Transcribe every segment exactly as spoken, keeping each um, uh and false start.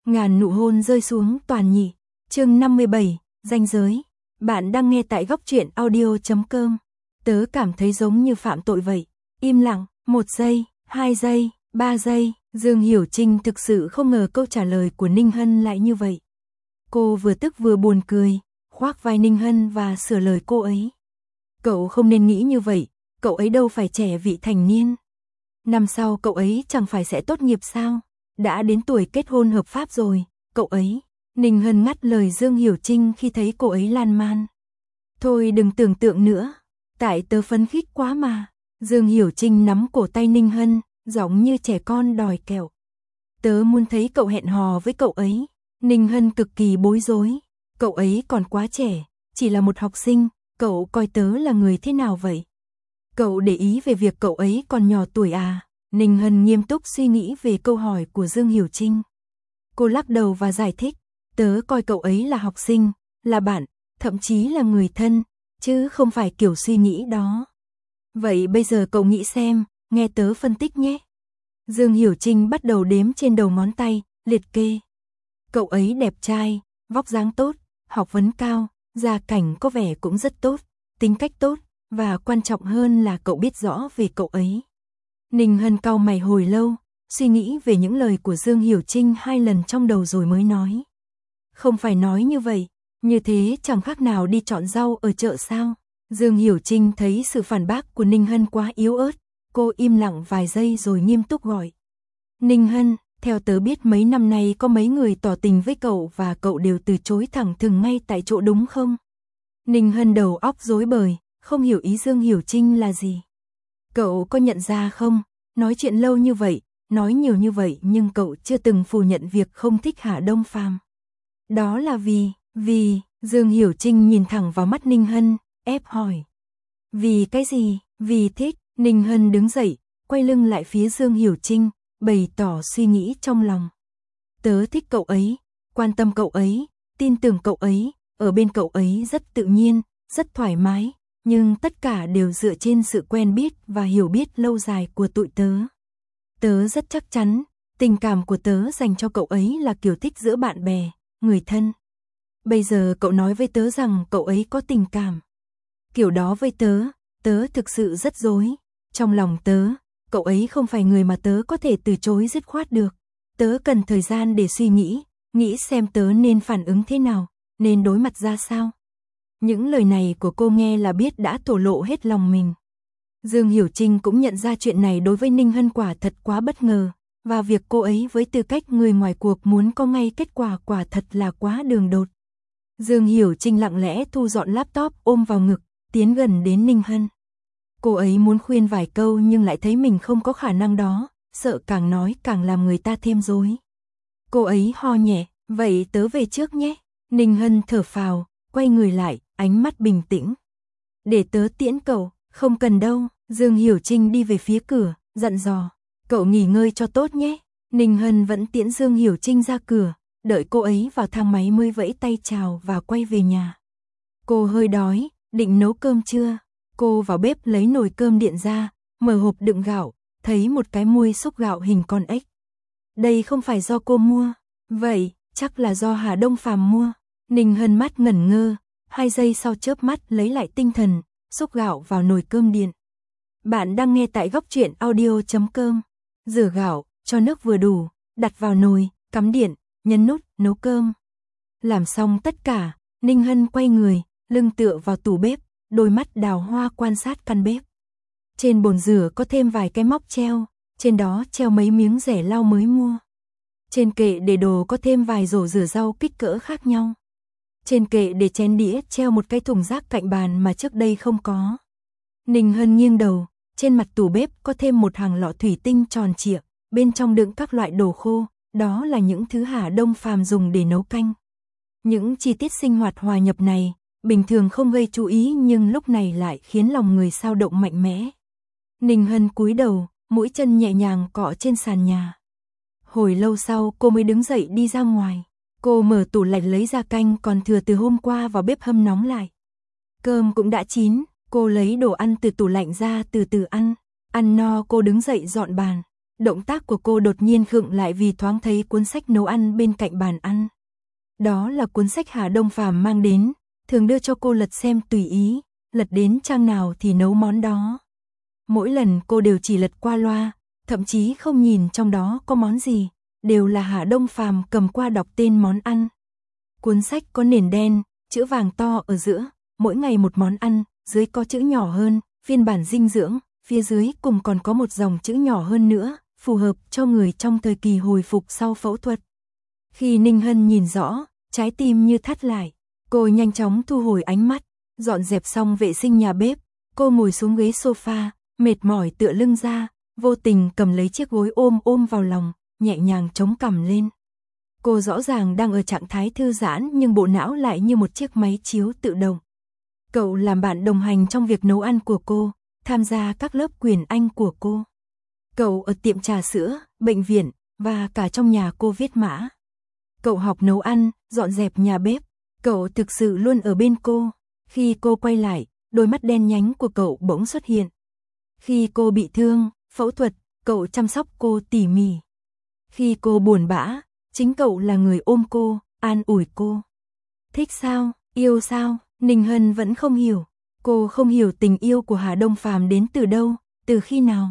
Ngàn nụ hôn rơi xuống toàn nhị. Chương năm mươi bảy, ranh giới. Bạn đang nghe tại góc truyện audio chấm com. Tớ cảm thấy giống như phạm tội vậy. Im lặng, một giây, hai giây, ba giây. Dương Hiểu Trinh thực sự không ngờ câu trả lời của Ninh Hân lại như vậy. Cô vừa tức vừa buồn cười, khoác vai Ninh Hân và sửa lời cô ấy. Cậu không nên nghĩ như vậy, cậu ấy đâu phải trẻ vị thành niên. Năm sau cậu ấy chẳng phải sẽ tốt nghiệp sao? Đã đến tuổi kết hôn hợp pháp rồi, cậu ấy. Ninh Hân ngắt lời Dương Hiểu Trinh khi thấy cô ấy lan man. Thôi đừng tưởng tượng nữa, tại tớ phấn khích quá mà. Dương Hiểu Trinh nắm cổ tay Ninh Hân, giọng như trẻ con đòi kẹo. Tớ muốn thấy cậu hẹn hò với cậu ấy. Ninh Hân cực kỳ bối rối. Cậu ấy còn quá trẻ, chỉ là một học sinh, cậu coi tớ là người thế nào vậy? Cậu để ý về việc cậu ấy còn nhỏ tuổi à? Ninh Hân nghiêm túc suy nghĩ về câu hỏi của Dương Hiểu Trinh. Cô lắc đầu và giải thích, tớ coi cậu ấy là học sinh, là bạn, thậm chí là người thân, chứ không phải kiểu suy nghĩ đó. Vậy bây giờ cậu nghĩ xem, nghe tớ phân tích nhé. Dương Hiểu Trinh bắt đầu đếm trên đầu ngón tay, liệt kê. Cậu ấy đẹp trai, vóc dáng tốt, học vấn cao, gia cảnh có vẻ cũng rất tốt, tính cách tốt, và quan trọng hơn là cậu biết rõ về cậu ấy. Ninh Hân cau mày hồi lâu, suy nghĩ về những lời của Dương Hiểu Trinh hai lần trong đầu rồi mới nói. Không phải nói như vậy, như thế chẳng khác nào đi chọn rau ở chợ sao? Dương Hiểu Trinh thấy sự phản bác của Ninh Hân quá yếu ớt, cô im lặng vài giây rồi nghiêm túc gọi. Ninh Hân, theo tớ biết mấy năm nay có mấy người tỏ tình với cậu và cậu đều từ chối thẳng thừng ngay tại chỗ đúng không? Ninh Hân đầu óc rối bời, không hiểu ý Dương Hiểu Trinh là gì. Cậu có nhận ra không, nói chuyện lâu như vậy, nói nhiều như vậy nhưng cậu chưa từng phủ nhận việc không thích Hạ Đông Phàm. Đó là vì, vì, Dương Hiểu Trinh nhìn thẳng vào mắt Ninh Hân, ép hỏi. Vì cái gì, vì thích, Ninh Hân đứng dậy, quay lưng lại phía Dương Hiểu Trinh, bày tỏ suy nghĩ trong lòng. Tớ thích cậu ấy, quan tâm cậu ấy, tin tưởng cậu ấy, ở bên cậu ấy rất tự nhiên, rất thoải mái, nhưng tất cả đều dựa trên sự quen biết và hiểu biết lâu dài của tụi tớ. Tớ rất chắc chắn, tình cảm của tớ dành cho cậu ấy là kiểu thích giữa bạn bè, người thân. Bây giờ cậu nói với tớ rằng cậu ấy có tình cảm. Kiểu đó với tớ, tớ thực sự rất rối. Trong lòng tớ, cậu ấy không phải người mà tớ có thể từ chối dứt khoát được. Tớ cần thời gian để suy nghĩ, nghĩ xem tớ nên phản ứng thế nào, nên đối mặt ra sao. Những lời này của cô nghe là biết đã thổ lộ hết lòng mình. Dương Hiểu Trinh cũng nhận ra chuyện này đối với Ninh Hân quả thật quá bất ngờ, và việc cô ấy với tư cách người ngoài cuộc muốn có ngay kết quả quả thật là quá đường đột. Dương Hiểu Trinh lặng lẽ thu dọn laptop ôm vào ngực, tiến gần đến Ninh Hân. Cô ấy muốn khuyên vài câu nhưng lại thấy mình không có khả năng đó, sợ càng nói càng làm người ta thêm rối. Cô ấy ho nhẹ, vậy tớ về trước nhé. Ninh Hân thở phào, quay người lại, ánh mắt bình tĩnh. Để tớ tiễn cậu, không cần đâu. Dương Hiểu Trinh đi về phía cửa, dặn dò. Cậu nghỉ ngơi cho tốt nhé. Ninh Hân vẫn tiễn Dương Hiểu Trinh ra cửa, đợi cô ấy vào thang máy mới vẫy tay chào và quay về nhà. Cô hơi đói, định nấu cơm chưa? Cô vào bếp lấy nồi cơm điện ra, mở hộp đựng gạo, thấy một cái muôi xúc gạo hình con ếch. Đây không phải do cô mua, vậy chắc là do Hà Đông Phàm mua. Ninh Hân mắt ngẩn ngơ, hai giây sau chớp mắt lấy lại tinh thần, xúc gạo vào nồi cơm điện. Bạn đang nghe tại góc truyện audio chấm com. Rửa gạo, cho nước vừa đủ, đặt vào nồi, cắm điện, nhấn nút, nấu cơm. Làm xong tất cả, Ninh Hân quay người, lưng tựa vào tủ bếp, đôi mắt đào hoa quan sát căn bếp. Trên bồn rửa có thêm vài cái móc treo, trên đó treo mấy miếng rẻ lau mới mua. Trên kệ để đồ có thêm vài rổ rửa rau kích cỡ khác nhau. Trên kệ để chén đĩa treo một cái thùng rác cạnh bàn mà trước đây không có. Ninh Hân nghiêng đầu, trên mặt tủ bếp có thêm một hàng lọ thủy tinh tròn trịa, bên trong đựng các loại đồ khô, đó là những thứ Hà Đông Phàm dùng để nấu canh. Những chi tiết sinh hoạt hòa nhập này, bình thường không gây chú ý nhưng lúc này lại khiến lòng người xao động mạnh mẽ. Ninh Hân cúi đầu, mũi chân nhẹ nhàng cọ trên sàn nhà. Hồi lâu sau cô mới đứng dậy đi ra ngoài. Cô mở tủ lạnh lấy ra canh còn thừa từ hôm qua vào bếp hâm nóng lại. Cơm cũng đã chín, cô lấy đồ ăn từ tủ lạnh ra từ từ ăn. Ăn no cô đứng dậy dọn bàn. Động tác của cô đột nhiên khựng lại vì thoáng thấy cuốn sách nấu ăn bên cạnh bàn ăn. Đó là cuốn sách Hà Đông Phàm mang đến, thường đưa cho cô lật xem tùy ý, lật đến trang nào thì nấu món đó. Mỗi lần cô đều chỉ lật qua loa, thậm chí không nhìn trong đó có món gì, đều là Hà Đông Phàm cầm qua đọc tên món ăn. Cuốn sách có nền đen, chữ vàng to ở giữa, mỗi ngày một món ăn, dưới có chữ nhỏ hơn, phiên bản dinh dưỡng, phía dưới cùng còn có một dòng chữ nhỏ hơn nữa, phù hợp cho người trong thời kỳ hồi phục sau phẫu thuật. Khi Ninh Hân nhìn rõ, trái tim như thắt lại, cô nhanh chóng thu hồi ánh mắt, dọn dẹp xong vệ sinh nhà bếp, cô ngồi xuống ghế sofa, mệt mỏi tựa lưng ra, vô tình cầm lấy chiếc gối ôm ôm vào lòng, nhẹ nhàng chống cằm lên. Cô rõ ràng đang ở trạng thái thư giãn nhưng bộ não lại như một chiếc máy chiếu tự động. Cậu làm bạn đồng hành trong việc nấu ăn của cô, tham gia các lớp quyền Anh của cô. Cậu ở tiệm trà sữa, bệnh viện, và cả trong nhà cô viết mã. Cậu học nấu ăn, dọn dẹp nhà bếp. Cậu thực sự luôn ở bên cô. Khi cô quay lại, đôi mắt đen nhánh của cậu bỗng xuất hiện. Khi cô bị thương, phẫu thuật, cậu chăm sóc cô tỉ mỉ. Khi cô buồn bã, chính cậu là người ôm cô, an ủi cô. Thích sao, yêu sao, Ninh Hân vẫn không hiểu. Cô không hiểu tình yêu của Hà Đông Phàm đến từ đâu, từ khi nào.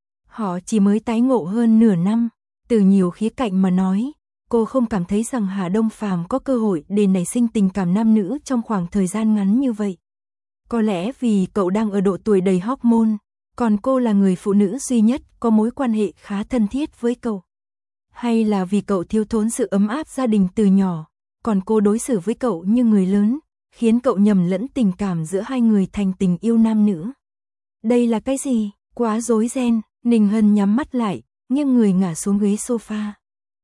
Họ chỉ mới tái ngộ hơn nửa năm, từ nhiều khía cạnh mà nói, cô không cảm thấy rằng Hà Đông Phàm có cơ hội để nảy sinh tình cảm nam nữ trong khoảng thời gian ngắn như vậy. Có lẽ vì cậu đang ở độ tuổi đầy hormone, còn cô là người phụ nữ duy nhất có mối quan hệ khá thân thiết với cậu. Hay là vì cậu thiếu thốn sự ấm áp gia đình từ nhỏ, còn cô đối xử với cậu như người lớn, khiến cậu nhầm lẫn tình cảm giữa hai người thành tình yêu nam nữ. Đây là cái gì? Quá rối ren. Ninh Hân nhắm mắt lại, nghiêng người ngả xuống ghế sofa.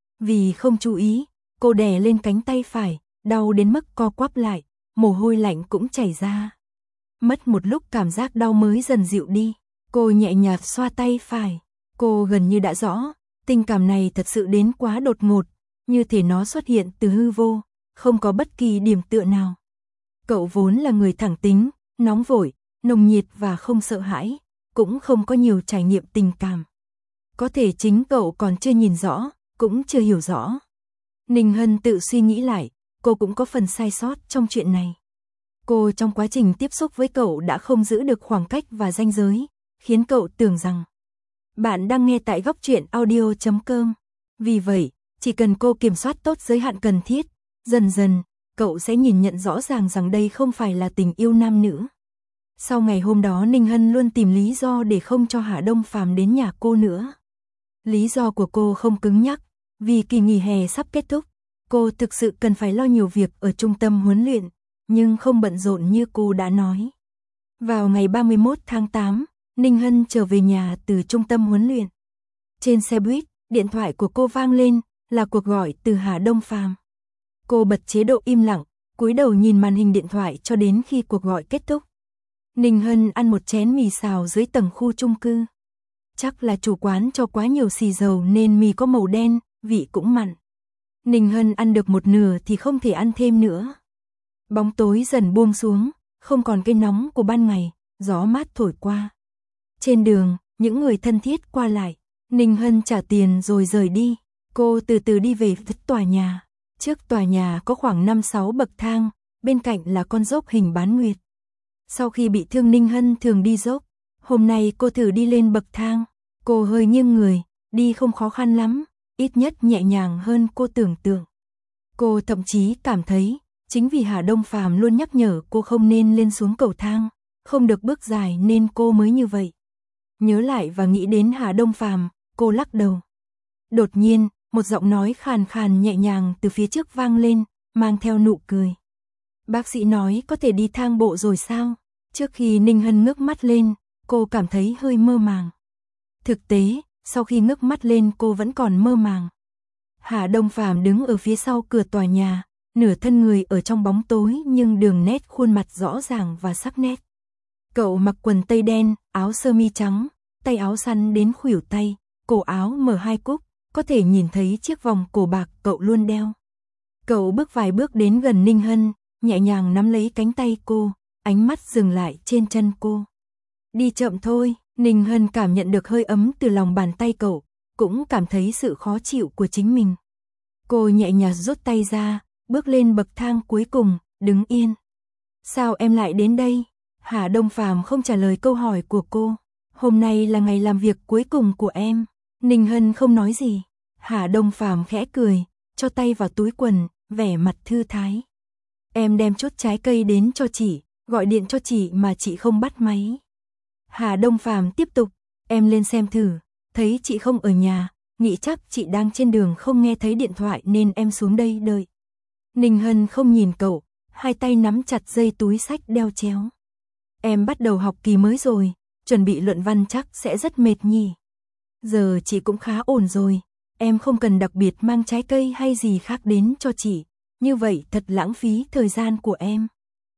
Vì không chú ý, cô đè lên cánh tay phải, đau đến mức co quắp lại, mồ hôi lạnh cũng chảy ra. Mất một lúc cảm giác đau mới dần dịu đi, cô nhẹ nhàng xoa tay phải. Cô gần như đã rõ, tình cảm này thật sự đến quá đột ngột, như thể nó xuất hiện từ hư vô, không có bất kỳ điểm tựa nào. Cậu vốn là người thẳng tính, nóng vội, nồng nhiệt và không sợ hãi, cũng không có nhiều trải nghiệm tình cảm. Có thể chính cậu còn chưa nhìn rõ, cũng chưa hiểu rõ. Ninh Hân tự suy nghĩ lại, cô cũng có phần sai sót trong chuyện này. Cô trong quá trình tiếp xúc với cậu đã không giữ được khoảng cách và ranh giới, khiến cậu tưởng rằng bạn đang nghe tại góc truyện audio chấm com. Vì vậy, chỉ cần cô kiểm soát tốt giới hạn cần thiết, dần dần, cậu sẽ nhìn nhận rõ ràng rằng đây không phải là tình yêu nam nữ. Sau ngày hôm đó Ninh Hân luôn tìm lý do để không cho Hà Đông Phàm đến nhà cô nữa. Lý do của cô không cứng nhắc, vì kỳ nghỉ hè sắp kết thúc, cô thực sự cần phải lo nhiều việc ở trung tâm huấn luyện, nhưng không bận rộn như cô đã nói. Vào ngày ba mươi mốt tháng tám, Ninh Hân trở về nhà từ trung tâm huấn luyện. Trên xe buýt, điện thoại của cô vang lên, là cuộc gọi từ Hà Đông Phàm. Cô bật chế độ im lặng, cúi đầu nhìn màn hình điện thoại cho đến khi cuộc gọi kết thúc. Ninh Hân ăn một chén mì xào dưới tầng khu chung cư. Chắc là chủ quán cho quá nhiều xì dầu nên mì có màu đen, vị cũng mặn. Ninh Hân ăn được một nửa thì không thể ăn thêm nữa. Bóng tối dần buông xuống, không còn cái nóng của ban ngày, gió mát thổi qua. Trên đường, những người thân thiết qua lại. Ninh Hân trả tiền rồi rời đi. Cô từ từ đi về phía tòa nhà. Trước tòa nhà có khoảng năm sáu bậc thang, bên cạnh là con dốc hình bán nguyệt. Sau khi bị thương Ninh Hân thường đi dốc, hôm nay cô thử đi lên bậc thang, cô hơi nghiêng người, đi không khó khăn lắm, ít nhất nhẹ nhàng hơn cô tưởng tượng. Cô thậm chí cảm thấy, chính vì Hà Đông Phàm luôn nhắc nhở cô không nên lên xuống cầu thang, không được bước dài nên cô mới như vậy. Nhớ lại và nghĩ đến Hà Đông Phàm, cô lắc đầu. Đột nhiên, một giọng nói khàn khàn nhẹ nhàng từ phía trước vang lên, mang theo nụ cười. Bác sĩ nói có thể đi thang bộ rồi sao? Trước khi Ninh Hân ngước mắt lên, cô cảm thấy hơi mơ màng. Thực tế, sau khi ngước mắt lên cô vẫn còn mơ màng. Hà Đông Phàm đứng ở phía sau cửa tòa nhà, nửa thân người ở trong bóng tối nhưng đường nét khuôn mặt rõ ràng và sắc nét. Cậu mặc quần tây đen, áo sơ mi trắng, tay áo săn đến khuỷu tay, cổ áo mở hai cúc, có thể nhìn thấy chiếc vòng cổ bạc cậu luôn đeo. Cậu bước vài bước đến gần Ninh Hân, nhẹ nhàng nắm lấy cánh tay cô, ánh mắt dừng lại trên chân cô. Đi chậm thôi, Ninh Hân cảm nhận được hơi ấm từ lòng bàn tay cậu, cũng cảm thấy sự khó chịu của chính mình. Cô nhẹ nhàng rút tay ra, bước lên bậc thang cuối cùng, đứng yên. Sao em lại đến đây? Hà Đông Phàm không trả lời câu hỏi của cô. Hôm nay là ngày làm việc cuối cùng của em. Ninh Hân không nói gì. Hà Đông Phàm khẽ cười, cho tay vào túi quần, vẻ mặt thư thái. Em đem chút trái cây đến cho chị, gọi điện cho chị mà chị không bắt máy. Hà Đông Phàm tiếp tục, em lên xem thử, thấy chị không ở nhà, nghĩ chắc chị đang trên đường không nghe thấy điện thoại nên em xuống đây đợi. Ninh Hân không nhìn cậu, hai tay nắm chặt dây túi xách đeo chéo. Em bắt đầu học kỳ mới rồi, chuẩn bị luận văn chắc sẽ rất mệt nhỉ. Giờ chị cũng khá ổn rồi, em không cần đặc biệt mang trái cây hay gì khác đến cho chị, như vậy thật lãng phí thời gian của em.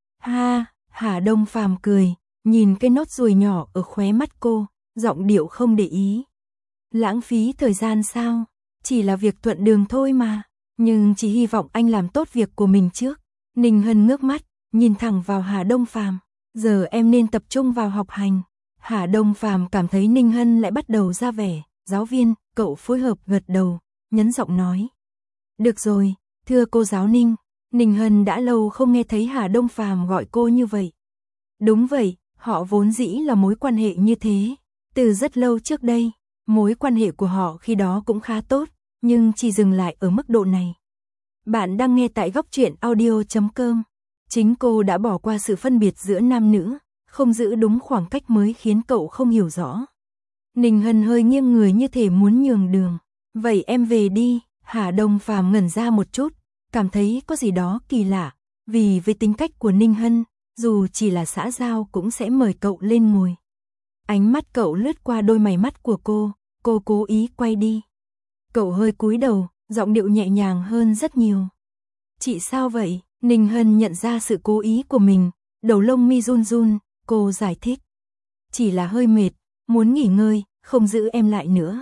Ha, Hà Đông Phàm cười, nhìn cái nốt ruồi nhỏ ở khóe mắt cô, giọng điệu không để ý. Lãng phí thời gian sao? Chỉ là việc thuận đường thôi mà, nhưng chỉ hy vọng anh làm tốt việc của mình trước. Ninh Hân ngước mắt, nhìn thẳng vào Hà Đông Phàm, giờ em nên tập trung vào học hành. Hà Đông Phàm cảm thấy Ninh Hân lại bắt đầu ra vẻ giáo viên, cậu phối hợp gật đầu, nhấn giọng nói. Được rồi, thưa cô giáo Ninh. Ninh Hân đã lâu không nghe thấy Hà Đông Phàm gọi cô như vậy. Đúng vậy, họ vốn dĩ là mối quan hệ như thế. Từ rất lâu trước đây, mối quan hệ của họ khi đó cũng khá tốt, nhưng chỉ dừng lại ở mức độ này. Bạn đang nghe tại góc truyện audio chấm com. Chính cô đã bỏ qua sự phân biệt giữa nam nữ, không giữ đúng khoảng cách mới khiến cậu không hiểu rõ. Ninh Hân hơi nghiêng người như thể muốn nhường đường. Vậy em về đi. Hà Đông Phàm ngẩn ra một chút, cảm thấy có gì đó kỳ lạ, vì với tính cách của Ninh Hân, dù chỉ là xã giao cũng sẽ mời cậu lên ngồi. Ánh mắt cậu lướt qua đôi mày mắt của cô, cô cố ý quay đi. Cậu hơi cúi đầu, giọng điệu nhẹ nhàng hơn rất nhiều. Chị sao vậy? Ninh Hân nhận ra sự cố ý của mình, đầu lông mi run run, cô giải thích. Chỉ là hơi mệt, muốn nghỉ ngơi, không giữ em lại nữa.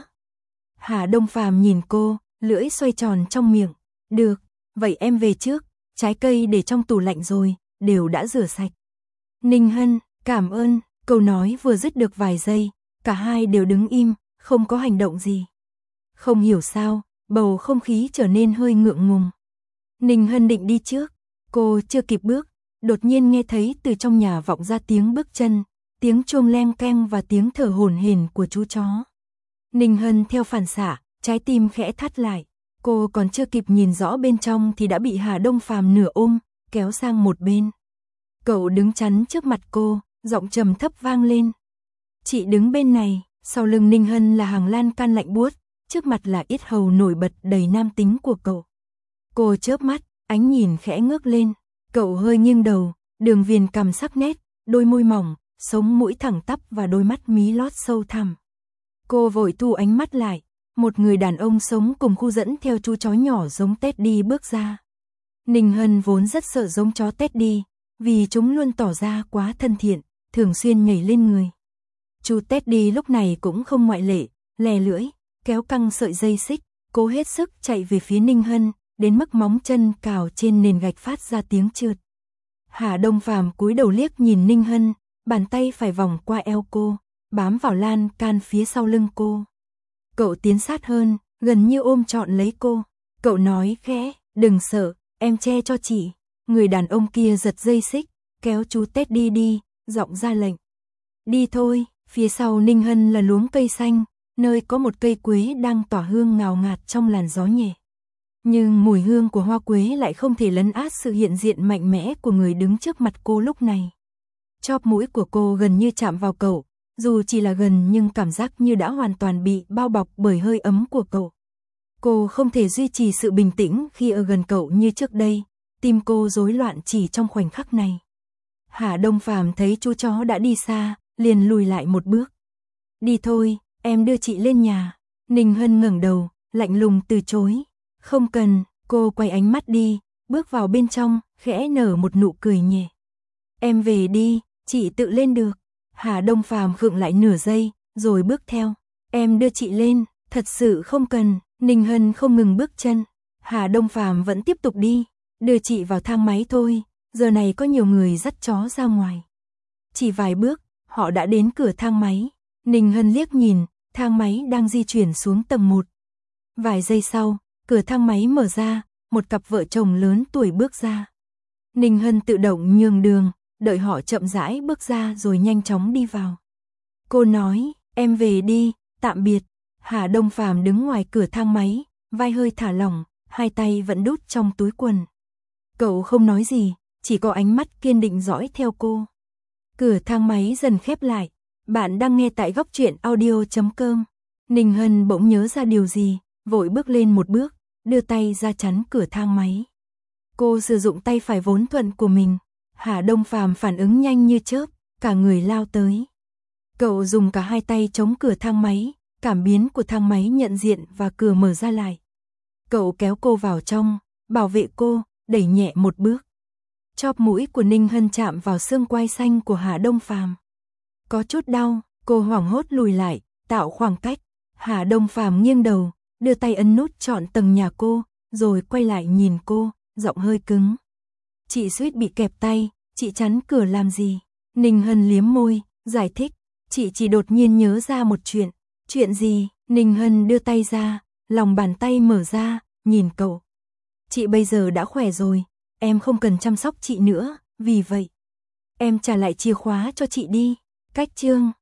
Hà Đông Phàm nhìn cô, lưỡi xoay tròn trong miệng. Được, vậy em về trước, trái cây để trong tủ lạnh rồi, đều đã rửa sạch. Ninh Hân, cảm ơn, câu nói vừa dứt được vài giây, cả hai đều đứng im, không có hành động gì. Không hiểu sao, bầu không khí trở nên hơi ngượng ngùng. Ninh Hân định đi trước, cô chưa kịp bước, đột nhiên nghe thấy từ trong nhà vọng ra tiếng bước chân, tiếng chuông leng keng và tiếng thở hổn hển của chú chó. Ninh Hân theo phản xạ, trái tim khẽ thắt lại, cô còn chưa kịp nhìn rõ bên trong thì đã bị Hà Đông Phàm nửa ôm, kéo sang một bên. Cậu đứng chắn trước mặt cô, giọng trầm thấp vang lên. Chị đứng bên này, sau lưng Ninh Hân là hàng lan can lạnh buốt, trước mặt là yết hầu nổi bật đầy nam tính của cậu. Cô chớp mắt, ánh nhìn khẽ ngước lên, cậu hơi nghiêng đầu, đường viền cằm sắc nét, đôi môi mỏng, sống mũi thẳng tắp và đôi mắt mí lót sâu thẳm. Cô vội thu ánh mắt lại, một người đàn ông sống cùng khu dẫn theo chú chó nhỏ giống Teddy bước ra. Ninh Hân vốn rất sợ giống chó Teddy, vì chúng luôn tỏ ra quá thân thiện, thường xuyên nhảy lên người. Chú Teddy lúc này cũng không ngoại lệ, lè lưỡi, kéo căng sợi dây xích, cố hết sức chạy về phía Ninh Hân, đến mức móng chân cào trên nền gạch phát ra tiếng trượt. Hà Đông Phàm cúi đầu liếc nhìn Ninh Hân, bàn tay phải vòng qua eo cô, bám vào lan can phía sau lưng cô. Cậu tiến sát hơn, gần như ôm trọn lấy cô. Cậu nói khẽ, đừng sợ, em che cho chị. Người đàn ông kia giật dây xích, kéo chú Teddy đi, giọng ra lệnh. Đi thôi, phía sau Ninh Hân là luống cây xanh, nơi có một cây quế đang tỏa hương ngào ngạt trong làn gió nhẹ. Nhưng mùi hương của hoa quế lại không thể lấn át sự hiện diện mạnh mẽ của người đứng trước mặt cô lúc này. Chóp mũi của cô gần như chạm vào cậu, dù chỉ là gần nhưng cảm giác như đã hoàn toàn bị bao bọc bởi hơi ấm của cậu. Cô không thể duy trì sự bình tĩnh khi ở gần cậu như trước đây, tim cô rối loạn chỉ trong khoảnh khắc này. Hà Đông Phàm thấy chú chó đã đi xa, liền lùi lại một bước. Đi thôi, em đưa chị lên nhà. Ninh Hân ngẩng đầu, lạnh lùng từ chối. Không cần, cô quay ánh mắt đi, bước vào bên trong, khẽ nở một nụ cười nhẹ. Em về đi, chị tự lên được. Hà Đông Phàm khựng lại nửa giây, rồi bước theo. Em đưa chị lên, thật sự không cần. Ninh Hân không ngừng bước chân. Hà Đông Phàm vẫn tiếp tục đi, đưa chị vào thang máy thôi, giờ này có nhiều người dắt chó ra ngoài. Chỉ vài bước, họ đã đến cửa thang máy. Ninh Hân liếc nhìn, thang máy đang di chuyển xuống tầng một. Vài giây sau, cửa thang máy mở ra, một cặp vợ chồng lớn tuổi bước ra. Ninh Hân tự động nhường đường, đợi họ chậm rãi bước ra rồi nhanh chóng đi vào. Cô nói, em về đi, tạm biệt. Hà Đông Phàm đứng ngoài cửa thang máy, vai hơi thả lỏng, hai tay vẫn đút trong túi quần. Cậu không nói gì, chỉ có ánh mắt kiên định dõi theo cô. Cửa thang máy dần khép lại. Bạn đang nghe tại góc truyện audio chấm com. Ninh Hân bỗng nhớ ra điều gì, vội bước lên một bước, đưa tay ra chắn cửa thang máy. Cô sử dụng tay phải vốn thuận của mình. Hà Đông Phàm phản ứng nhanh như chớp, cả người lao tới. Cậu dùng cả hai tay chống cửa thang máy, cảm biến của thang máy nhận diện và cửa mở ra lại. Cậu kéo cô vào trong, bảo vệ cô, đẩy nhẹ một bước. Chóp mũi của Ninh Hân chạm vào xương quai xanh của Hà Đông Phàm. Có chút đau, cô hoảng hốt lùi lại, tạo khoảng cách. Hà Đông Phàm nghiêng đầu, đưa tay ấn nút chọn tầng nhà cô, rồi quay lại nhìn cô, giọng hơi cứng. Chị suýt bị kẹp tay, chị chắn cửa làm gì? Ninh Hân liếm môi, giải thích. Chị chỉ đột nhiên nhớ ra một chuyện. Chuyện gì? Ninh Hân đưa tay ra, lòng bàn tay mở ra, nhìn cậu. Chị bây giờ đã khỏe rồi, em không cần chăm sóc chị nữa, vì vậy em trả lại chìa khóa cho chị đi. Cách chương